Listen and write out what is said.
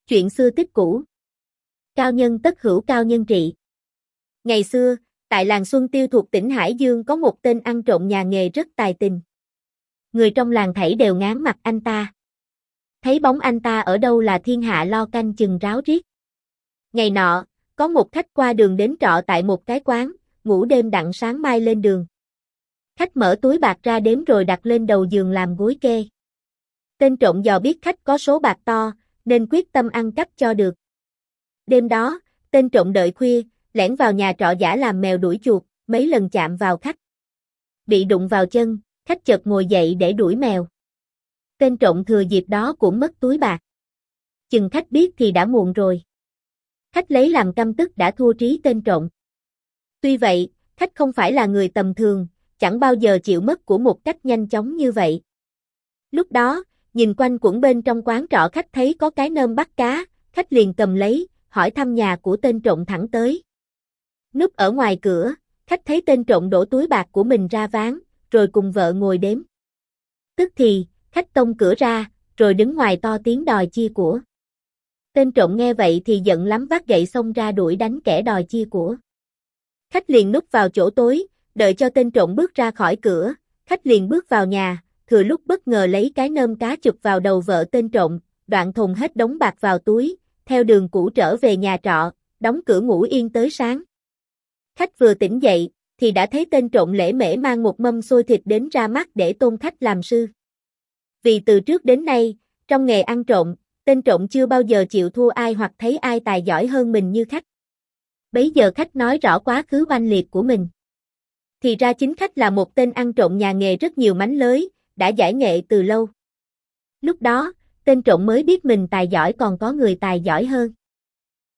Chuyện xưa tích cũ. Cao nhân tất hữu cao nhân trị. Ngày xưa, tại làng Xuân Tiêu thuộc tỉnh Hải Dương có một tên ăn trộm nhà nghề rất tài tình. Người trong làng thảy đều ngán mặt anh ta. Thấy bóng anh ta ở đâu là thiên hạ lo canh chừng ráo riết. Ngày nọ, có một khách qua đường đến trọ tại một cái quán, ngủ đêm đặng sáng mai lên đường. Khách mở túi bạc ra đếm rồi đặt lên đầu giường làm gối kê. Tên trộm dò biết khách có số bạc to, nên quyết tâm ăn cắp cho được. Đêm đó, tên trộm đợi khuya, lẻn vào nhà trọ giả làm mèo đuổi chuột, mấy lần chạm vào khách. Bị đụng vào chân, khách chợt ngồi dậy để đuổi mèo. Tên trộm thừa dịp đó cũng mất túi bạc. Chừng khách biết thì đã muộn rồi. Khách lấy làm căm tức đã thua trí tên trộm. Tuy vậy, khách không phải là người tầm thường, chẳng bao giờ chịu mất của một cách nhanh chóng như vậy. Lúc đó, nhìn quanh quẩn bên trong quán trọ khách thấy có cái nơm bắt cá, khách liền cầm lấy, hỏi thăm nhà của tên trộm thẳng tới. Núp ở ngoài cửa, khách thấy tên trộm đổ túi bạc của mình ra ván, rồi cùng vợ ngồi đếm. Tức thì, khách tông cửa ra, rồi đứng ngoài to tiếng đòi chia của. Tên trộm nghe vậy thì giận lắm vác gậy xông ra đuổi đánh kẻ đòi chia của. Khách liền núp vào chỗ tối, đợi cho tên trộm bước ra khỏi cửa, khách liền bước vào nhà, thừa lúc bất ngờ lấy cái nơm cá chụp vào đầu vợ tên trộm, đoạn thùng hết đống bạc vào túi, theo đường cũ trở về nhà trọ, đóng cửa ngủ yên tới sáng. Khách vừa tỉnh dậy, thì đã thấy tên trộm lễ mễ mang một mâm xôi thịt đến ra mắt để tôn khách làm sư. Vì từ trước đến nay, trong nghề ăn trộm, tên trộm chưa bao giờ chịu thua ai hoặc thấy ai tài giỏi hơn mình như khách. Bấy giờ khách nói rõ quá khứ oanh liệt của mình. Thì ra chính khách là một tên ăn trộm nhà nghề rất nhiều mánh lới, đã giải nghệ từ lâu. Lúc đó, tên trộm mới biết mình tài giỏi còn có người tài giỏi hơn.